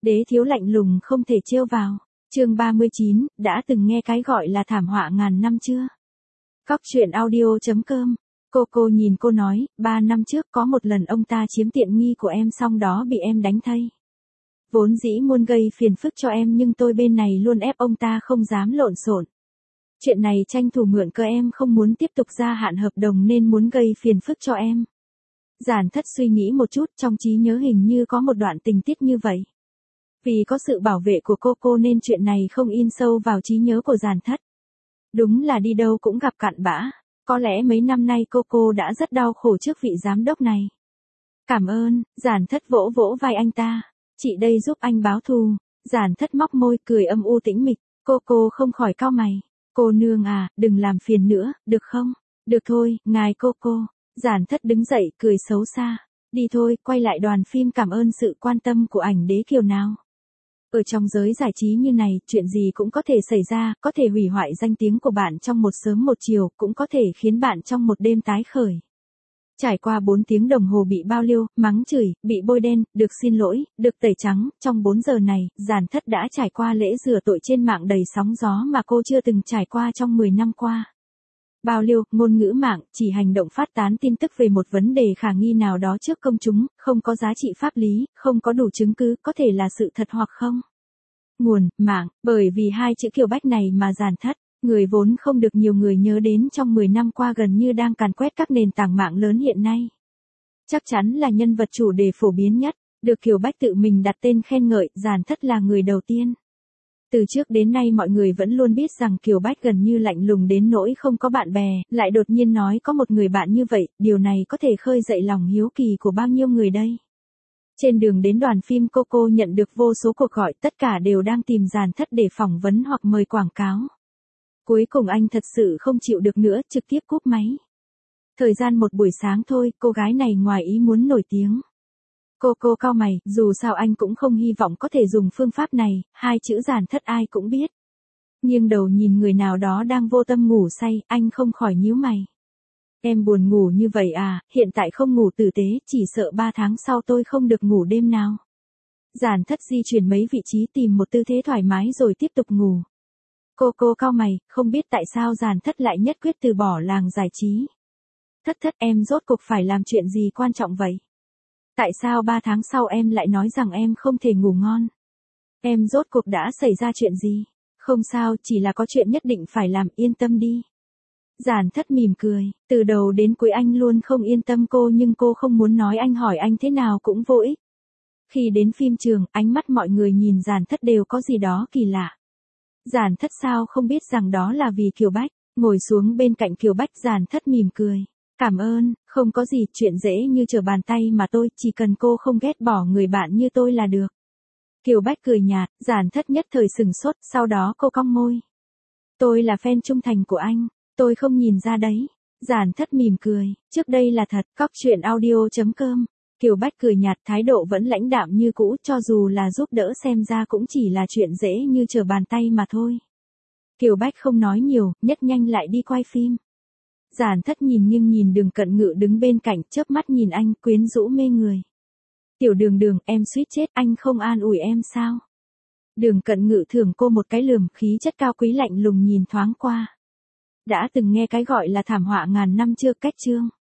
Đế thiếu lạnh lùng không thể trêu vào. Chương 39, đã từng nghe cái gọi là thảm họa ngàn năm chưa? Cóc truyện audio.com. Cô nhìn cô nói, 3 năm trước có một lần ông ta chiếm tiện nghi của em xong đó bị em đánh thây. Vốn dĩ muốn gây phiền phức cho em nhưng tôi bên này luôn ép ông ta không dám lộn xộn. Chuyện này tranh thủ mượn cơ em không muốn tiếp tục gia hạn hợp đồng nên muốn gây phiền phức cho em. Giản Thất suy nghĩ một chút, trong trí nhớ hình như có một đoạn tình tiết như vậy. Vì có sự bảo vệ của cô nên chuyện này không in sâu vào trí nhớ của Giản Thất. Đúng là đi đâu cũng gặp cặn bã. Có lẽ mấy năm nay cô đã rất đau khổ trước vị giám đốc này. Cảm ơn, Giản Thất vỗ vỗ vai anh ta. Chị đây giúp anh báo thù. Giản Thất móc môi cười âm u tĩnh mịch. Cô không khỏi cau mày. Cô nương à, đừng làm phiền nữa, được không? Được thôi, ngài cô. Giản Thất đứng dậy cười xấu xa. Đi thôi, quay lại đoàn phim cảm ơn sự quan tâm của ảnh đế kiều nào. Ở trong giới giải trí như này, chuyện gì cũng có thể xảy ra, có thể hủy hoại danh tiếng của bạn trong một sớm một chiều, cũng có thể khiến bạn trong một đêm tái khởi. Trải qua 4 tiếng đồng hồ bị bao liêu, mắng chửi, bị bôi đen, được xin lỗi, được tẩy trắng, trong 4 giờ này, Giản Thất đã trải qua lễ rửa tội trên mạng đầy sóng gió mà cô chưa từng trải qua trong 10 năm qua. Bao liêu, ngôn ngữ mạng, chỉ hành động phát tán tin tức về một vấn đề khả nghi nào đó trước công chúng, không có giá trị pháp lý, không có đủ chứng cứ, có thể là sự thật hoặc không. Nguồn, mạng, bởi vì hai chữ Kiều Bách này mà Giản Thất, người vốn không được nhiều người nhớ đến trong 10 năm qua gần như đang càn quét các nền tảng mạng lớn hiện nay. Chắc chắn là nhân vật chủ đề phổ biến nhất, được Kiều Bách tự mình đặt tên khen ngợi, Giản Thất là người đầu tiên. Từ trước đến nay mọi người vẫn luôn biết rằng Kiều Bách gần như lạnh lùng đến nỗi không có bạn bè, lại đột nhiên nói có một người bạn như vậy, điều này có thể khơi dậy lòng hiếu kỳ của bao nhiêu người đây. Trên đường đến đoàn phim cô nhận được vô số cuộc gọi, tất cả đều đang tìm Giản Thất để phỏng vấn hoặc mời quảng cáo. Cuối cùng anh thật sự không chịu được nữa, trực tiếp cúp máy. Thời gian một buổi sáng thôi, cô gái này ngoài ý muốn nổi tiếng. Cô cau mày, dù sao anh cũng không hy vọng có thể dùng phương pháp này, hai chữ Giản Thất ai cũng biết. Nghiêng đầu nhìn người nào đó đang vô tâm ngủ say, anh không khỏi nhíu mày. Em buồn ngủ như vậy à, hiện tại không ngủ tử tế, chỉ sợ 3 tháng sau tôi không được ngủ đêm nào. Giản Thất di chuyển mấy vị trí tìm một tư thế thoải mái rồi tiếp tục ngủ. Cô cau mày, không biết tại sao Giản Thất lại nhất quyết từ bỏ làng giải trí. Thất em rốt cuộc phải làm chuyện gì quan trọng vậy? Tại sao 3 tháng sau em lại nói rằng em không thể ngủ ngon? Em rốt cuộc đã xảy ra chuyện gì? Không sao, chỉ là có chuyện nhất định phải làm, yên tâm đi. Giản Thất mỉm cười, từ đầu đến cuối anh luôn không yên tâm cô nhưng cô không muốn nói, anh hỏi anh thế nào cũng vô ích. Khi đến phim trường, ánh mắt mọi người nhìn Giản Thất đều có gì đó kỳ lạ. Giản Thất sao không biết rằng đó là vì Kiều Bách, ngồi xuống bên cạnh Kiều Bách, Giản Thất mỉm cười. Cảm ơn, không có gì, chuyện dễ như trở bàn tay mà tôi, chỉ cần cô không ghét bỏ người bạn như tôi là được. Kiều Bách cười nhạt, Giản Thất nhất thời sừng sốt, sau đó cô cong môi. Tôi là fan trung thành của anh, tôi không nhìn ra đấy. Giản Thất mỉm cười, trước đây là thật, cóc truyện audio.com. Kiều Bách cười nhạt, thái độ vẫn lãnh đạm như cũ, cho dù là giúp đỡ xem ra cũng chỉ là chuyện dễ như trở bàn tay mà thôi. Kiều Bách không nói nhiều, nhất nhanh lại đi quay phim. Giản Thất nhìn nhưng nhìn Đường Cận Ngự đứng bên cạnh, chớp mắt nhìn anh, quyến rũ mê người. Tiểu Đường, em suýt chết, anh không an ủi em sao? Đường Cận Ngự thưởng cô một cái lườm, khí chất cao quý lạnh lùng nhìn thoáng qua. Đã từng nghe cái gọi là thảm họa ngàn năm chưa? Cách chương